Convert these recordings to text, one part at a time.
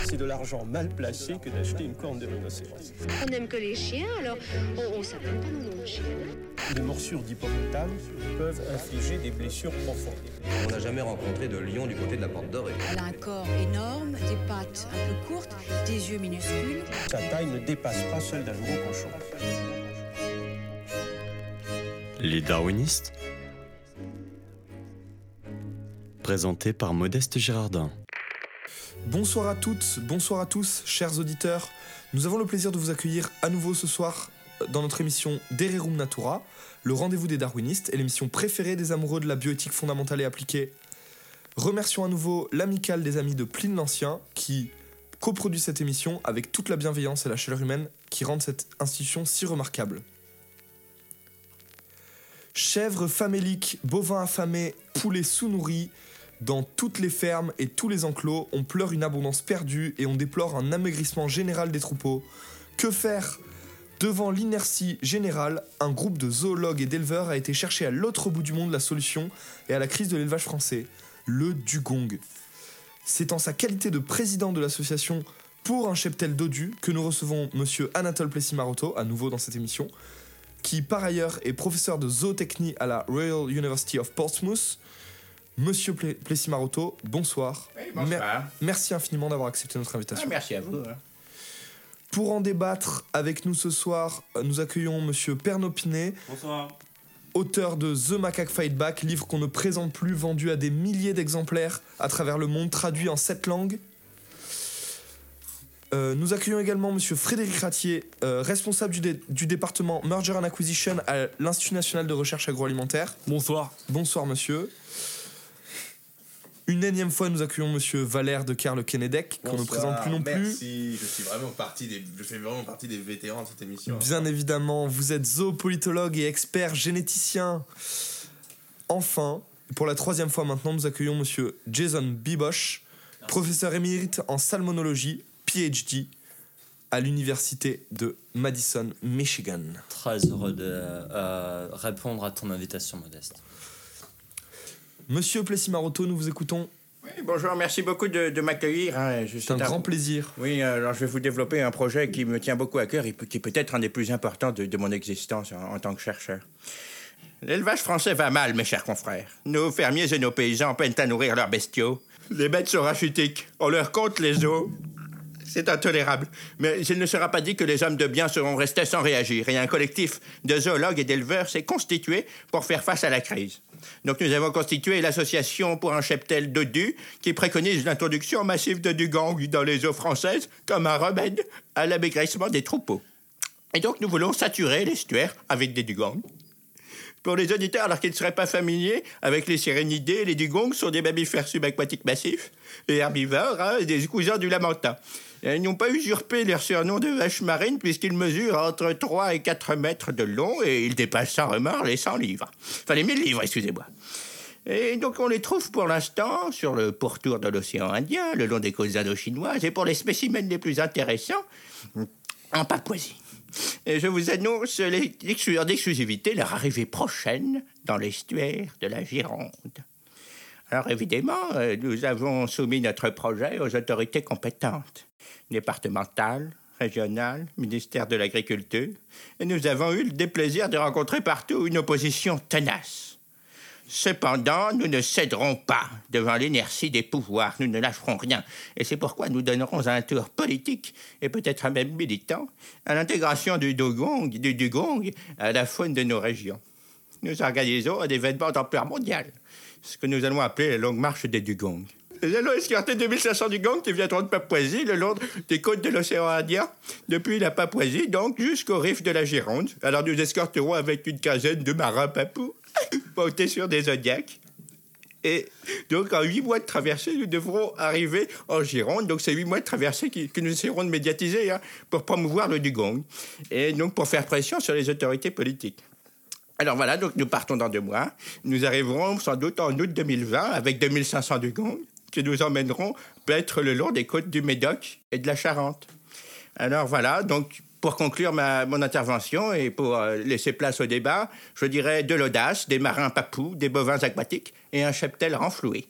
c'est de l'argent mal placé que d'acheter une corne de rhinocéros. On n'aime que les chiens, alors on s'appelle pas nos noms de chiens. Les morsures d'hippopotame peuvent infliger des blessures profondes. On n'a jamais rencontré de lion du côté de la Porte Dorée. Elle a un corps énorme, des pattes un peu courtes, des yeux minuscules. Sa taille ne dépasse pas celle d'un gros cochon. Les darwinistes, présenté par Modeste Girardin. Bonsoir à toutes, bonsoir à tous, chers auditeurs. Nous avons le plaisir de vous accueillir à nouveau ce soir dans notre émission De Rerum Natura, le rendez-vous des darwinistes et l'émission préférée des amoureux de la bioéthique fondamentale et appliquée. Remercions à nouveau l'amicale des amis de Pline l'Ancien qui coproduit cette émission avec toute la bienveillance et la chaleur humaine qui rendent cette institution si remarquable. Chèvres faméliques, bovins affamés, poulets sous-nourris, dans toutes les fermes et tous les enclos, on pleure une abondance perdue et on déplore un amaigrissement général des troupeaux. Que faire ? Devant l'inertie générale, un groupe de zoologues et d'éleveurs a été chercher à l'autre bout du monde la solution et à la crise de l'élevage français, le dugong. C'est en sa qualité de président de l'association pour un cheptel dodu que nous recevons monsieur Anatole Plessis-Marotto, à nouveau dans cette émission, qui par ailleurs est professeur de zootechnie à la Royal University of Portsmouth. Monsieur Plessis-Marotto, bonsoir. Oui, bonsoir. Merci infiniment d'avoir accepté notre invitation. Merci à vous. Pour en débattre avec nous ce soir, nous accueillons monsieur Pernod Pinet. Bonsoir. Auteur de The Macaque Fight Back, livre qu'on ne présente plus, vendu à des milliers d'exemplaires à travers le monde, traduit en 7 langues. Nous accueillons également monsieur Frédéric Ratier, responsable du département Merger and Acquisition à l'Institut National de Recherche Agroalimentaire. Bonsoir. Bonsoir monsieur. Une énième fois, nous accueillons monsieur Valère de Kerle-Kenedec, qu'on ne présente plus non plus. Merci, je fais vraiment partie des vétérans de cette émission. Bien évidemment, vous êtes zoopolitologue et expert généticien. Enfin, pour la 3e fois maintenant, nous accueillons monsieur Jason Bibosh, professeur émérite en salmonologie, PhD, à l'université de Madison, Michigan. Très heureux de répondre à ton invitation, Modeste. Monsieur Plessis-Marotto, nous vous écoutons. Oui, bonjour, merci beaucoup de m'accueillir. C'est un grand plaisir. Oui, alors je vais vous développer un projet qui me tient beaucoup à cœur et qui est peut-être un des plus importants de mon existence en tant que chercheur. L'élevage français va mal, mes chers confrères. Nos fermiers et nos paysans peinent à nourrir leurs bestiaux. Les bêtes sont rachitiques. On leur compte les os. C'est intolérable. Mais il ne sera pas dit que les hommes de bien seront restés sans réagir. Et un collectif de zoologues et d'éleveurs s'est constitué pour faire face à la crise. Donc nous avons constitué l'association pour un cheptel dodu qui préconise l'introduction massive de dugong dans les eaux françaises comme un remède à l'amaigrissement des troupeaux. Et donc nous voulons saturer l'estuaire avec des dugongs. Pour les auditeurs, alors qu'ils ne seraient pas familiers avec les sirénidés, les dugongs sont des mammifères subaquatiques massifs et herbivores, des cousins du lamentin. Ils n'ont pas usurpé leur surnom de vache marine puisqu'ils mesurent entre 3 et 4 mètres de long et ils dépassent sans remords les 100 livres. Enfin, les 1000 livres, excusez-moi. Et donc, on les trouve pour l'instant sur le pourtour de l'océan Indien, le long des côtes indo-chinoises et pour les spécimens les plus intéressants, en Papouasie. Et je vous annonce d'exclusivité leur arrivée prochaine dans l'estuaire de la Gironde. Alors, évidemment, nous avons soumis notre projet aux autorités compétentes. Départementale, régionale, ministère de l'Agriculture, et nous avons eu le déplaisir de rencontrer partout une opposition tenace. Cependant, nous ne céderons pas devant l'inertie des pouvoirs, nous ne lâcherons rien, et c'est pourquoi nous donnerons un tour politique, et peut-être même militant, à l'intégration du dugong à la faune de nos régions. Nous organisons un événement d'ampleur mondiale, ce que nous allons appeler la longue marche des dugongs. Nous allons escorter 2500 dugongs qui viendront de Papouasie le long des côtes de l'océan Indien, depuis la Papouasie, donc jusqu'au rift de la Gironde. Alors nous escorterons avec une quinzaine de marins papous, montés sur des zodiacs. Et donc en 8 mois de traversée, nous devrons arriver en Gironde. Donc c'est 8 mois de traversée que nous essaierons de médiatiser pour promouvoir le dugong. Et donc pour faire pression sur les autorités politiques. Alors voilà, donc nous partons dans 2 mois. Nous arriverons sans doute en août 2020 avec 2500 dugongs que nous emmènerons paître le long des côtes du Médoc et de la Charente. Alors voilà, donc pour conclure mon intervention et pour laisser place au débat, je dirais de l'audace, des marins papous, des bovins aquatiques et un cheptel renfloué.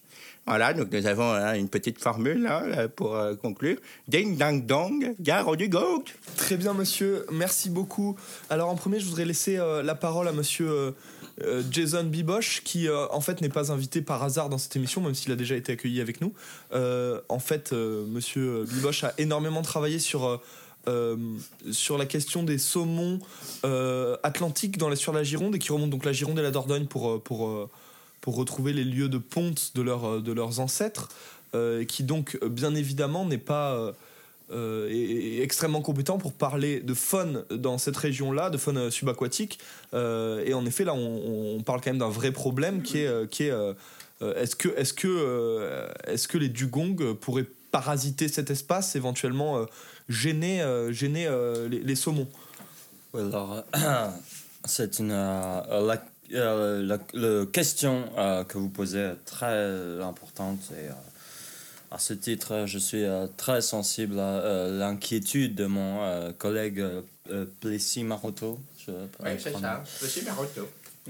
Voilà, donc nous avons une petite formule là, pour conclure. Ding, dang, dong, gare au dugong. Très bien, monsieur. Merci beaucoup. Alors, en premier, je voudrais laisser la parole à monsieur Jason Bibosh, qui, en fait, n'est pas invité par hasard dans cette émission, même s'il a déjà été accueilli avec nous. En fait, monsieur Bibosh a énormément travaillé sur la question des saumons atlantiques dans l'estuaire de la Gironde, et qui remontent donc la Gironde et la Dordogne pour retrouver les lieux de ponte de leurs ancêtres, qui donc, bien évidemment, n'est pas... est extrêmement compétent pour parler de faune dans cette région-là, de faune subaquatique. Et en effet, là, on parle quand même d'un vrai problème qui est est-ce que les dugongs pourraient parasiter cet espace, éventuellement gêner les saumons? Alors, c'est la question que vous posez est très importante, et à ce titre, je suis très sensible à l'inquiétude de mon collègue Plessis Maroto. Oui, c'est ça, Plessis Maroto.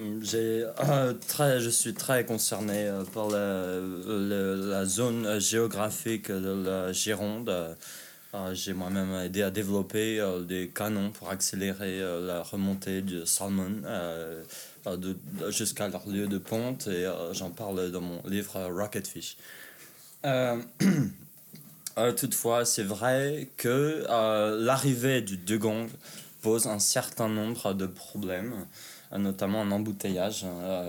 Je suis très concerné par la zone géographique de la Gironde. J'ai moi-même aidé à développer des canons pour accélérer la remontée du salmon jusqu'à leur lieu de ponte, et j'en parle dans mon livre Rocketfish. Toutefois, c'est vrai que l'arrivée du dugong pose un certain nombre de problèmes, notamment un embouteillage.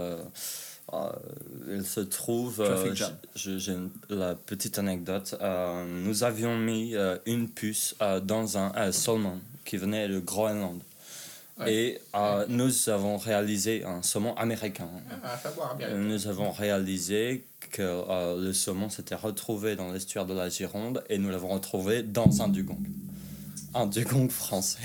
Il se trouve, j'ai la petite anecdote, nous avions mis une puce dans un saumon qui venait de Groenland. Ouais. Et nous avons réalisé un saumon américain. Nous avons réalisé que le saumon s'était retrouvé dans l'estuaire de la Gironde, et nous l'avons retrouvé dans un dugong français.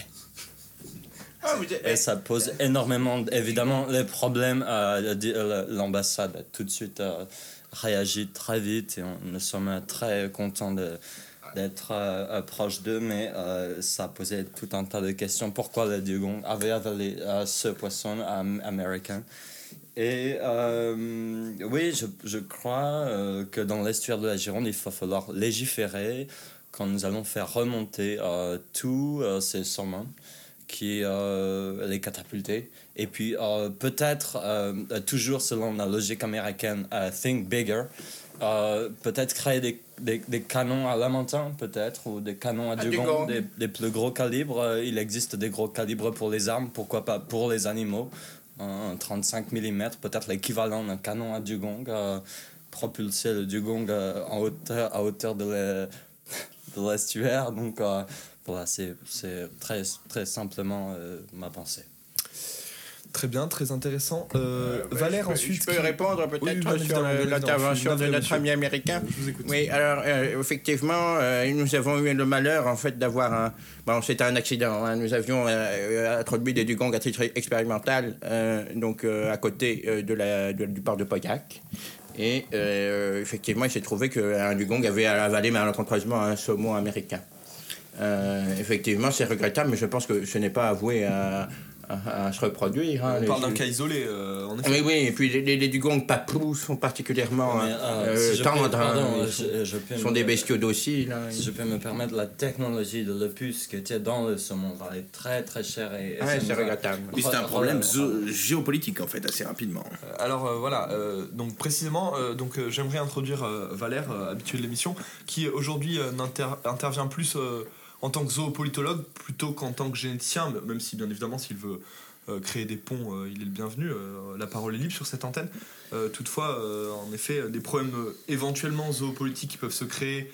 Et ça pose énormément, évidemment, les problèmes. L'ambassade a tout de suite réagi très vite, et nous sommes très contents d'être proche d'eux, mais ça posait tout un tas de questions. Pourquoi le dugong avait avalé ce poisson américain? Et oui, je crois que dans l'estuaire de la Gironde, il va falloir légiférer quand nous allons faire remonter tous ces saumons, qui les catapulter, et puis peut-être toujours selon la logique américaine, think bigger, peut-être créer des canons à lamentin, peut-être, ou des canons à dugong, des plus gros calibres. Il existe des gros calibres pour les armes, pourquoi pas pour les animaux, un 35 mm, peut-être l'équivalent d'un canon à dugong, propulser le dugong à hauteur de l'estuaire. Donc voilà, c'est très, très simplement ma pensée. Très bien, très intéressant. Valère, ensuite... Je peux répondre peut-être sur l'intervention de notre ami américain. Je vous écoute. Oui, alors, effectivement, nous avons eu le malheur, en fait, d'avoir c'était un accident. Hein. Nous avions introduit des dugongs à titre expérimental, donc à côté du port de Pauillac. Et effectivement, il s'est trouvé qu'un dugong avait avalé malencontreusement un saumon américain. Effectivement, c'est regrettable, mais je pense que ce n'est pas avoué à se reproduire. Hein, on parle d'un cas isolé, en effet. Oui, et puis les dugongs papous sont particulièrement tendres. Ils sont des bestiaux dociles. Hein. Si je peux me permettre, la technologie de l'opus qui était dans le saumon valait très très cher. C'est regrettable. Mais c'est un problème géopolitique, en fait, assez rapidement. Alors voilà, donc précisément, j'aimerais introduire Valère, habitué de l'émission, qui aujourd'hui intervient plus en tant que zoopolitologue plutôt qu'en tant que généticien, même si bien évidemment s'il veut créer des ponts, il est le bienvenu, la parole est libre sur cette antenne. Toutefois, en effet, des problèmes éventuellement zoopolitiques qui peuvent se créer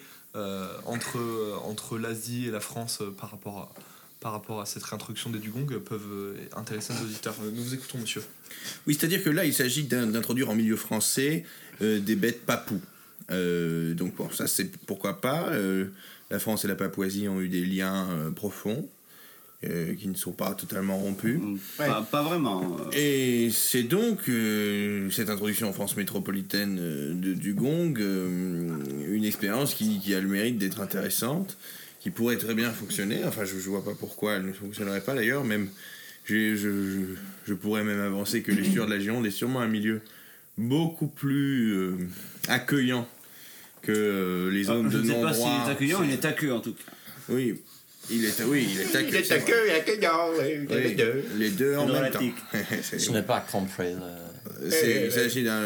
entre l'Asie et la France par rapport à cette réintroduction des dugongs peuvent intéresser nos auditeurs. Nous vous écoutons, monsieur. Oui, c'est-à-dire que là, il s'agit d'introduire en milieu français des bêtes papous. Donc bon, ça c'est pourquoi pas. La France et la Papouasie ont eu des liens profonds qui ne sont pas totalement rompus. Pas vraiment. Et c'est donc cette introduction en France métropolitaine de dugong une expérience qui a le mérite d'être intéressante, qui pourrait très bien fonctionner. Enfin, je vois pas pourquoi elle ne fonctionnerait pas d'ailleurs. Même je pourrais même avancer que l'estuaire de la Gironde est sûrement un milieu beaucoup plus accueillant que les zones de non-droit... Je ne sais pas s'il est accueillant, il est accueillant en tout cas. Oui, il est accueillant. Il est accueillant, les deux. Les deux en même temps. Je n'ai pas compris. Il s'agit d'un...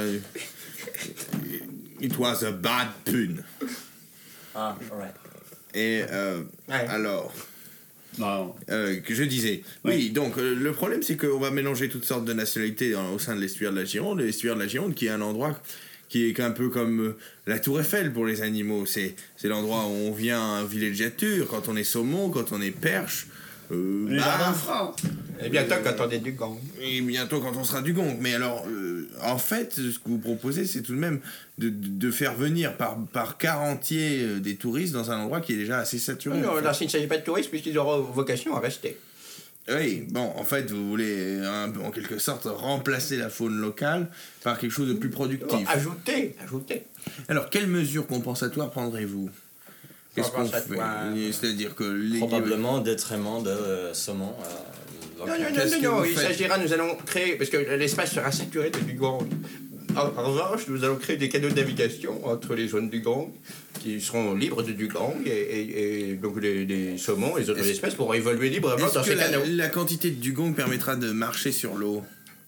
It was a bad pun. Ah, alright. Et alors... que je disais. Oui. Oui, donc le problème c'est qu'on va mélanger toutes sortes de nationalités au sein de l'estuaire de la Gironde. L'estuaire de la Gironde qui est un endroit qui est un peu comme la Tour Eiffel pour les animaux. C'est l'endroit où on vient villégiature, quand on est saumon, quand on est perche. Les jardins francs. Et bientôt quand on est du gong. Et bientôt quand on sera du gong. Mais alors, en fait, ce que vous proposez, c'est tout de même de faire venir par quart entier des touristes dans un endroit qui est déjà assez saturé. Non, en fait. là, s'il ne s'agit pas de touristes, puisqu'ils auront vocation à rester. Oui, bon, en fait, vous voulez en quelque sorte remplacer la faune locale par quelque chose de plus productif. Bon, ajouter. Alors, quelles mesures compensatoires prendrez-vous? Qu'est-ce qu'on fait? C'est-à-dire que Probablement détriment de saumon. Non, il s'agira, nous allons créer, parce que l'espace sera saturé de dugong. En revanche, nous allons créer des canaux de navigation entre les zones dugong qui seront libres de dugong et donc les saumons, les autres espèces pourront évoluer librement dans ces canaux. La quantité de dugong permettra de marcher sur l'eau?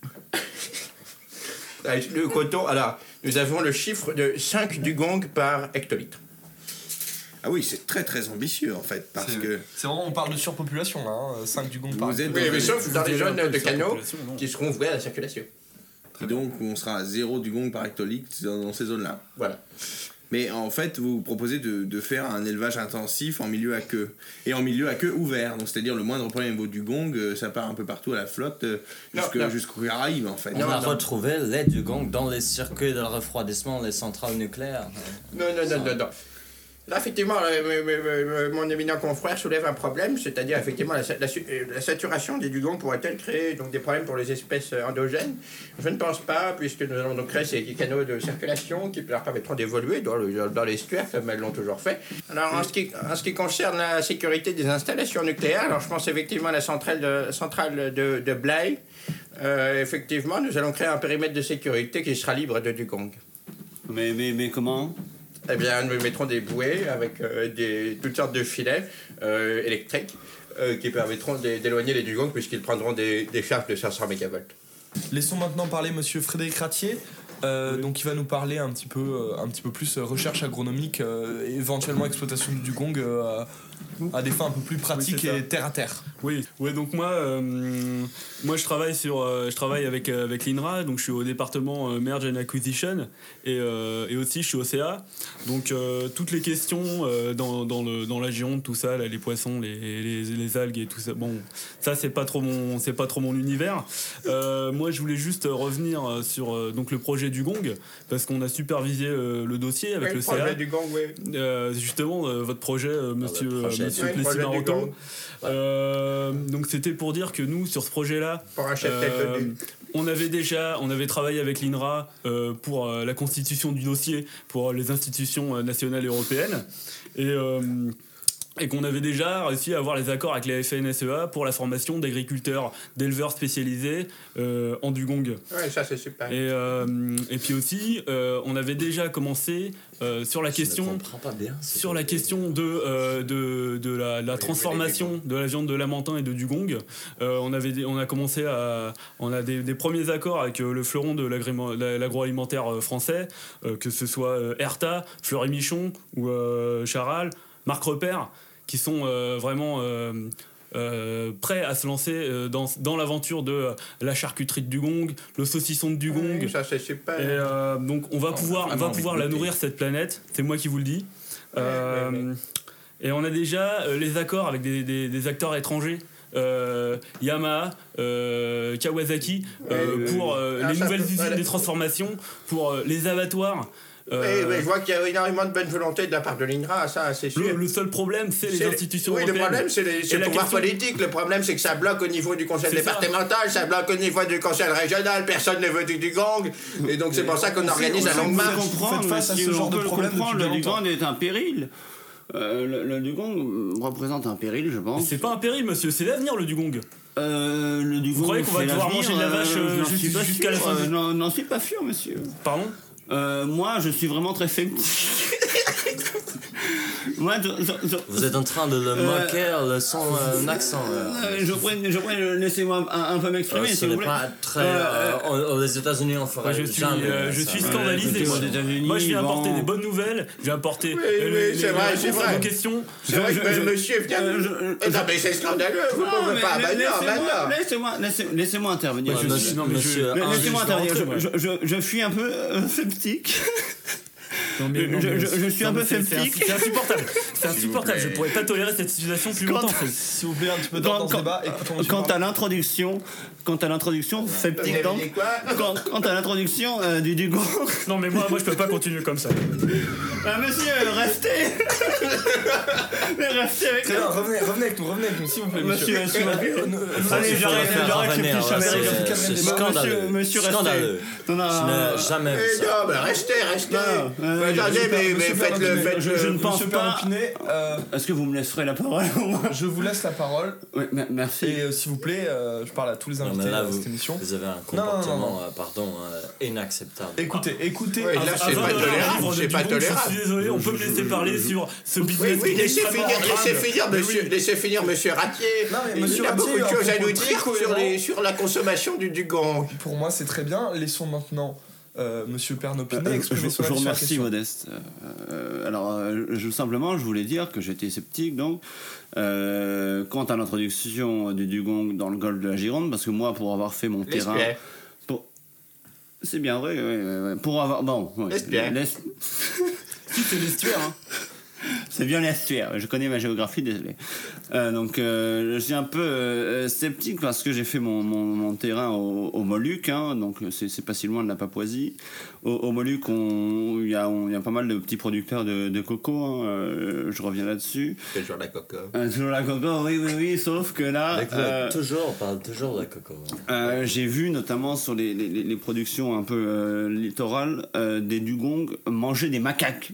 Le coton, alors, nous avons le chiffre de 5 dugongs par hectolitre. Ah oui, c'est très très ambitieux en fait, parce que... C'est vraiment, on parle de surpopulation là, 5 dugongs par Vous êtes Oui, mais sauf dans les zones de canaux qui seront ouverts à la circulation. Donc on sera à 0 dugong par hectolitre dans ces zones-là. Voilà. Mais en fait, vous proposez de faire un élevage intensif en milieu à queue. Et en milieu à queue ouvert. Donc c'est-à-dire le moindre problème au niveau du gong, ça part un peu partout à la flotte jusqu'aux Caraïbes en fait. On a retrouvé les dugongs dans les circuits de refroidissement des centrales nucléaires. Non. Là, effectivement, mon éminent confrère soulève un problème, c'est-à-dire, effectivement, la saturation des dugongs pourrait-elle créer donc, des problèmes pour les espèces endogènes? Je ne pense pas, puisque nous allons donc créer ces canaux de circulation qui leur permettront d'évoluer dans l'estuaire, comme elles l'ont toujours fait. Alors, en ce qui concerne la sécurité des installations nucléaires, alors je pense effectivement à la centrale de Blaye. Effectivement, nous allons créer un périmètre de sécurité qui sera libre de dugongs. Mais comment? Eh bien, nous mettrons des bouées avec toutes sortes de filets électriques qui permettront d'éloigner les dugongs puisqu'ils prendront des charges de 500 MV. Laissons maintenant parler monsieur Frédéric Ratier. Donc il va nous parler un petit peu plus recherche agronomique, éventuellement exploitation du dugong à des fins un peu plus pratiques et terre à terre. Oui, donc moi je travaille avec l'INRA, donc je suis au département Merge and Acquisition et aussi je suis au CA. Donc toutes les questions dans la Gironde, tout ça, là, les poissons, les algues et tout ça. Bon, ça c'est pas trop mon univers. Moi je voulais juste revenir sur donc le projet Dugong parce qu'on a supervisé le dossier avec le CA. Dugong, oui. Justement votre projet, monsieur Plessis-Maroton. Donc c'était pour dire que nous sur ce projet-là, on avait travaillé avec l'INRA pour la constitution du dossier pour les institutions nationales et européennes et qu'on avait déjà réussi à avoir les accords avec la FNSEA pour la formation d'agriculteurs, d'éleveurs spécialisés en dugong. Ouais, ça c'est super. Et puis aussi, on avait déjà commencé sur la question de la transformation de la viande de lamentin et de dugong. On a des premiers accords avec le fleuron de l'agroalimentaire français, que ce soit Herta, Fleury-Michon ou Charal, Marc Repère, qui sont vraiment prêts à se lancer dans l'aventure de la charcuterie de dugong, le saucisson de dugong. Oui, ça c'est super. Et donc on va pouvoir la nourrir cette planète, c'est moi qui vous le dis. Et on a déjà les accords avec des acteurs étrangers. Yamaha, Kawasaki pour les nouvelles usines de transformation, pour les abattoirs. Je vois qu'il y a énormément de bonne volonté de la part de l'INRA, ça c'est sûr. Le seul problème, c'est les institutions européennes. Oui, le problème, c'est le pouvoir politique. Le problème, c'est que ça bloque au niveau du conseil départemental, ça bloque au niveau du conseil régional, personne ne veut du dugong. Et donc, c'est pour ça qu'on organise la longue marche. Face à ce genre de problème, le dugong est un péril. Le dugong représente un péril, je pense. C'est pas un péril, monsieur, c'est l'avenir, le dugong. Le dugong. Vous croyez qu'on va devoir manger de la vache jusqu'à la fin? Non, c'est pas sûr, monsieur. Pardon? Moi, je suis vraiment très sceptique. Vous êtes en train de le moquer son accent. Laissez-moi un peu m'exprimer, Ce s'il n'est vous plaît. pas très. Aux États-Unis, on ferait jamais. Je suis scandalisé. Moi, je viens apporter des bonnes nouvelles. Je viens apporter c'est vrai. vos questions. C'est vrai que monsieur vient. Non, mais c'est scandaleux. Vous ne pouvez pas. Laissez-moi intervenir. Laissez-moi intervenir. Je suis un peu sceptique. Je suis un peu sceptique. C'est insupportable. C'est insupportable. Je pourrais pas tolérer cette situation plus longtemps. S'il vous plaît, un petit peu dans ce débat. Quant à l'introduction, sceptique donc. Quant à l'introduction du Dugong. Non, mais moi, je peux pas continuer comme ça. Monsieur, restez. Mais restez avec nous. Revenez avec nous, s'il vous plaît. Monsieur, allez, j'arrête ces petits chats. C'est scandaleux. Monsieur, scandaleux. Non, je n'ai jamais vu ça. Non, mais restez. Attendez, mais faites-le. Je ne pense Monsieur pas. Pernopinet, est-ce que vous me laisserez la parole? Je vous laisse la parole. Oui, merci. Et s'il vous plaît, je parle à tous les invités de cette émission. Vous avez un comportement, inacceptable. Écoutez. Ouais, là, c'est pas tolérable. C'est pas tolérable. Je suis désolé, on peut me laisser parler sur ce business. Oui, laissez finir, monsieur Ratier. Non, mais monsieur il a Ratier, beaucoup de choses à nous dire dire sur la consommation du Dugong. Pour moi, c'est très bien. Laissons maintenant monsieur Pernopinet exprimer son Je vous avis sur la remercie, question. Modeste. Simplement, je voulais dire que j'étais sceptique, donc, quant à l'introduction du Dugong dans le golfe de la Gironde, parce que moi, pour avoir fait mon terrain... C'est bien vrai, ouais. Pour avoir... Bon, ouais. Si, c'est l'estuaire, hein. C'est bien l'estuaire, je connais ma géographie, désolé. Je suis un peu sceptique parce que j'ai fait mon terrain aux Moluques, hein, donc c'est pas si loin de la Papouasie. Aux Moluques, il y a pas mal de petits producteurs de coco, hein, je reviens là-dessus. Toujours la coco. Toujours la coco, oui, sauf que là... On parle toujours de la coco. J'ai vu notamment sur les productions un peu littorales des dugongs manger des macaques.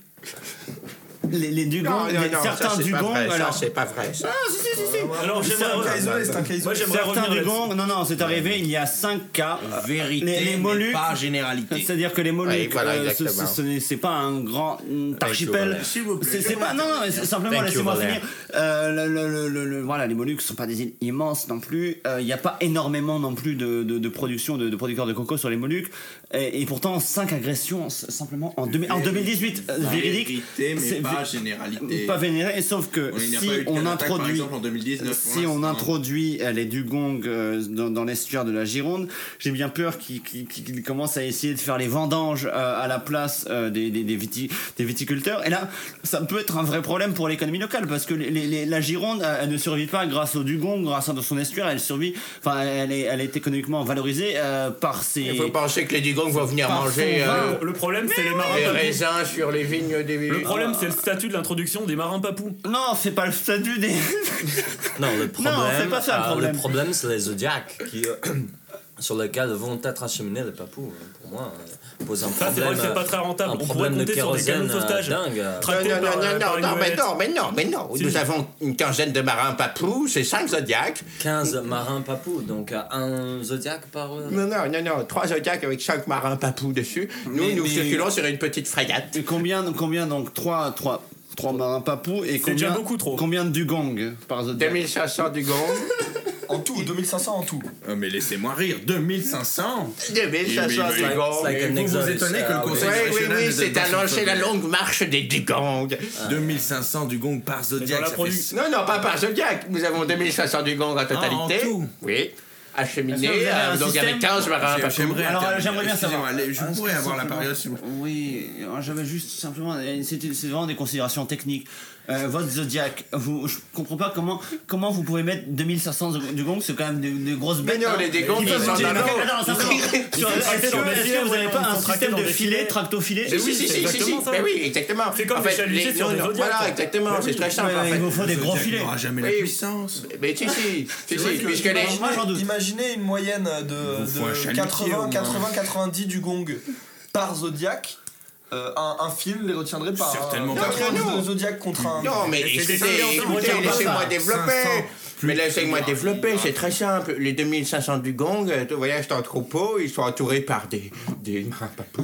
Les dugongs, certains dugongs. Alors, c'est pas vrai. Ça. Alors, Certains dugongs, non, c'est arrivé il y a 5 cas. Vérité, les Moluques, pas généralité. C'est-à-dire que les Moluques, c'est pas un grand archipel. C'est pas, non, simplement laissez-moi finir. Voilà, les Moluques sont pas des îles immenses non plus. Il n'y a pas énormément non plus de production de producteurs de coco sur les Moluques. Et pourtant, 5 agressions simplement en 2018. Véridique. Mais pas généralité. Pas vénéré, sauf que si on introduit les dugongs dans l'estuaire de la Gironde, j'ai bien peur qu'ils commencent à essayer de faire les vendanges à la place des viticulteurs. Et là, ça peut être un vrai problème pour l'économie locale, parce que la Gironde, elle ne survit pas grâce aux dugongs, grâce à son estuaire, elle est économiquement valorisée par ses... Il faut penser que les dugongs vont venir manger le problème, c'est les marins les papous. raisins sur les vignes des... Le problème, c'est le statut de l'introduction des marins papous. Non, c'est pas le statut des... Non, le problème, c'est pas ça le problème. Le problème, c'est les zodiacs sur lesquels vont être acheminés les papous. Pour moi, pose un problème. Ça, c'est vrai que c'est pas très rentable. On pourrait compter sur des canaux de sauvetage. Mais non. Nous avons une quinzaine de marins papous, c'est 5 zodiacs. 15 marins papous, donc un zodiac par... Non, 3 zodiacs avec 5 marins papous dessus. Nous circulons sur une petite frégate. Et combien donc 3 marins papous et déjà beaucoup trop. Combien de dugongs par zodiac? 2500 dugongs. En tout, 2500 en tout. Mais laissez-moi rire, 2500 2500 dugongs. Vous vous étonnez que le Conseil national... Oui, c'est la longue marche des dugongs. 2500 dugongs par zodiac, Non, pas par zodiac. Nous avons 2500 dugongs en totalité. En tout. Oui. Acheminé, donc avec 15 marins papous. Alors j'aimerais bien savoir. Je pourrais avoir la période. Oui, j'avais juste simplement. C'est vraiment des considérations techniques. Votre zodiac, je comprends pas comment vous pouvez mettre 2500 dugongs, c'est quand même des grosses bêtes. Mais non, les dugongs, ils sont dans l'eau. Est-ce que vous n'avez pas un système de filet, tracto-filet? Si. Mais oui, exactement. C'est comme les chalutés sur les zodiacs. Voilà, exactement, c'est très simple. Il vous faut des gros filets. Il n'y aura jamais la puissance. Mais si, puisque les... Moi j'en doute. Imaginez une moyenne de 80-90 dugongs par zodiac. Un film les retiendrait pas. Certainement pas. 90 zodiac contre un... Non, mais écoutez, laissez-moi développer. Mais laissez-moi développer, c'est très simple. Les 2500 dugongs voyagent en troupeau, ils sont entourés par des marins papous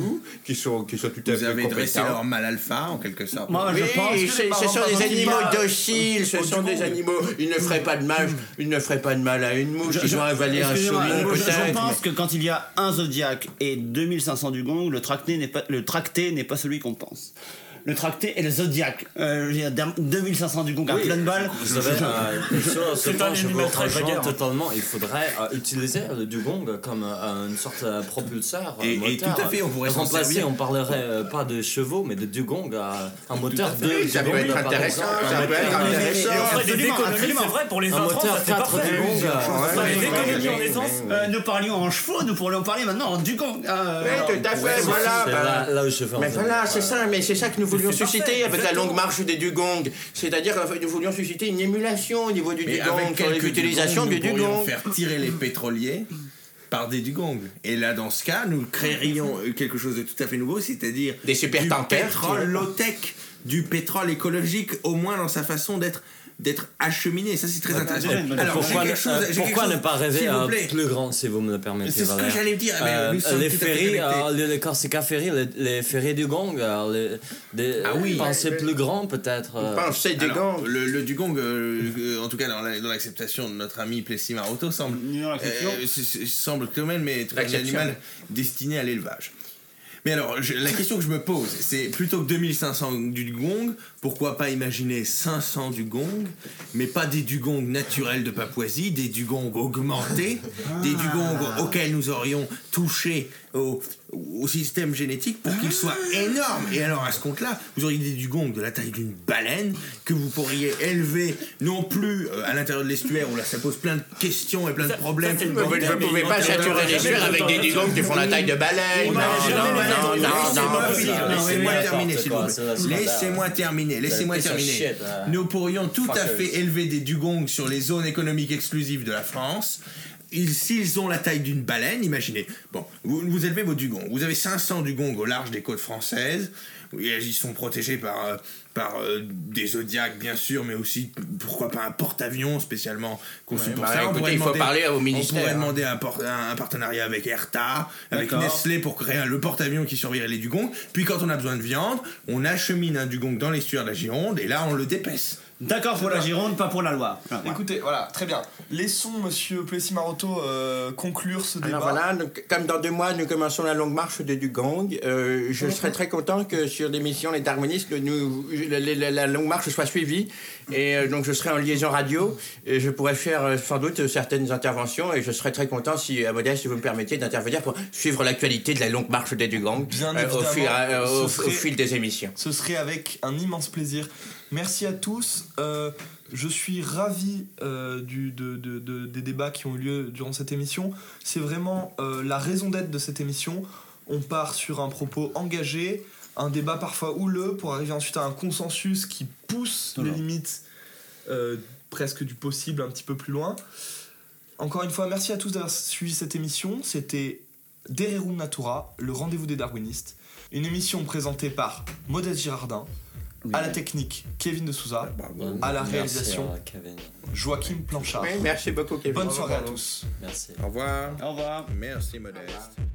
qui sont tout à fait Vous avez dressé compétents. leur mâle alpha, en quelque sorte. Moi, je pense que ce sont des animaux dociles, ce sont des animaux. Ils ne feraient pas de mal à une mouche. Ils ont avalé un Excusez-moi, chaudron, je peut-être. pense que quand il y a un zodiaque et 2500 dugong, le tracté n'est pas celui qu'on pense. Le tracté et le zodiaque. Il y a 2500 dugong à pleine balle. Vous savez, C'est un animal très rejoins bagarre. totalement. Il faudrait utiliser le dugong comme une sorte de propulseur. Et moteur. tout à fait, on pourrait s'en remplacer. servir. On parlerait pas de chevaux, mais de dugong, un moteur de fait, ça peut dugong, être par intéressant, exemple. ça peut être intéressant. Et on ferait des Absolument, économies, absolument. c'est vrai, pour les Un intrants, moteur ça c'est 4 parfait. dugong. On ferait des économies en essence. Nous parlions en chevaux, nous pourrions parler maintenant en dugong. Oui, tout à fait, voilà. C'est là où je veux en Mais venir. voilà, c'est ça, mais c'est ça que nous voulions C'est susciter parfait, avec la exactement. longue marche des dugongs. C'est-à-dire que nous voulions susciter une émulation au niveau du Mais dugong, avec sur les quelques utilisations dugongs, du nous pourrions dugong. faire tirer les pétroliers par des dugongs. Et là, dans ce cas, nous créerions quelque chose de tout à fait nouveau, c'est-à-dire Des supertankers, du pétrole low-tech, du pétrole écologique, au moins dans sa façon d'être acheminé. Ça, c'est très intéressant. Alors, Pourquoi, j'ai quelque chose, j'ai pourquoi quelque ne pas chose, rêver s'il vous à plaît. plus grand, si vous me le permettez, C'est ce que Valère. j'allais dire, mais nous sommes les tout à fait ferries, connectés. les Corsica Ferry, les ferries du Gong, Ah oui. pensez plus grand peut-être. Pensez Alors, dugong. le dugong, en tout cas dans l'acceptation de notre ami Plessis Maroto, semble quand même être un L'acception. animal destiné à l'élevage. Mais alors, la question que je me pose, c'est plutôt que 2500 dugongs, pourquoi pas imaginer 500 dugongs, mais pas des dugongs naturels de Papouasie, des dugongs augmentés, des dugongs auxquels nous aurions touché au système génétique pour qu'ils soient énormes. Et alors, à ce compte-là, vous auriez des dugongs de la taille d'une baleine que vous pourriez élever, non plus à l'intérieur de l'estuaire, où là, ça pose plein de questions et plein de problèmes. Vous ne pouvez pas saturer l'estuaire avec des dugongs qui font la taille de baleine. Laissez-moi terminer, s'il vous C'est la plaît. scandale. Laissez-moi terminer. Piece of shit, Nous pourrions tout à fuckers. fait élever des dugongs sur les zones économiques exclusives de la France. S'ils ont la taille d'une baleine, imaginez. Bon, vous élevez vos dugongs. Vous avez 500 dugongs au large des côtes françaises. Ils sont protégés par des zodiacs, bien sûr, mais aussi, pourquoi pas, un porte-avions spécialement conçu pour ça. Écoutez, il faut parler au On pourrait ministère. demander un partenariat avec Erta, avec D'accord. Nestlé pour créer le porte-avions qui surveillerait les dugongs. Puis quand on a besoin de viande, on achemine un dugong dans l'estuaire de la Gironde et là on le dépaisse. D'accord pour la Gironde, pas pour la Loire. Écoutez, voilà, très bien. Laissons monsieur Plessis Maroto conclure ce débat. Alors voilà, donc, comme dans 2 mois, nous commençons la longue marche des dugongs. Je serais très content que sur l'émission Les Darwinistes, la longue marche soit suivie. Et donc je serai en liaison radio. Et je pourrais faire sans doute certaines interventions. Et je serais très content si, à Modeste, si vous me permettiez d'intervenir pour suivre l'actualité de la longue marche des dugongs Bien au évidemment, au fil des émissions. Ce serait avec un immense plaisir. Merci à tous. Je suis ravi des débats qui ont eu lieu durant cette émission. C'est vraiment la raison d'être de cette émission. On part sur un propos engagé, un débat parfois houleux pour arriver ensuite à un consensus qui pousse les limites presque du possible un petit peu plus loin. Encore une fois, merci à tous d'avoir suivi cette émission. C'était Dererum Natura, le rendez-vous des darwinistes. Une émission présentée par Modeste Girardin, à la technique Kevin de Souza, à la réalisation Merci, Kevin. Joachim Planchard. Oui, merci beaucoup, Kevin. Bonne soirée à tous. Merci. Au revoir. Au revoir. Merci Modeste.